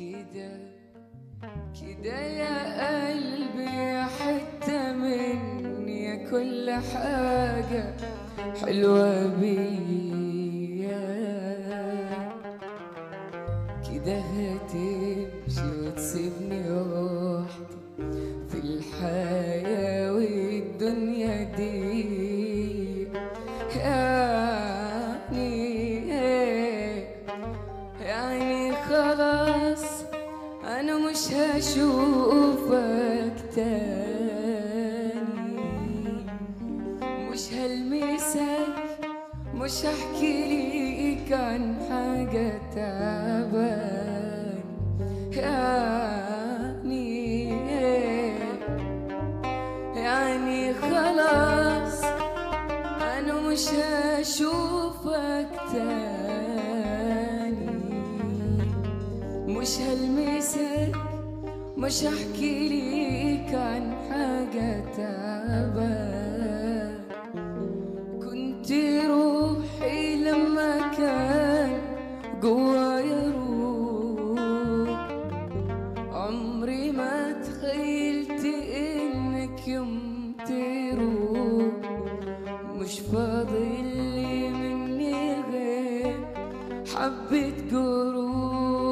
كده كده يا قلبي حتة مني يا كل حاجة حلوة بيا كده هتمشي وتسيبني وحدي في الحياة والدنيا دي يعني خلاص أنا مش هشوفك تاني مش هلمسك مش هحكي ليك عن حاجة تعبان يعني خلاص أنا مش هشوفك تاني مش هلمسك مش هحكي ليك عن حاجة تعبان كنت روحي لما كان جوايا روح عمري ما تخيلت انك يوم تروح مش فاضل لي مني غير حبة جروح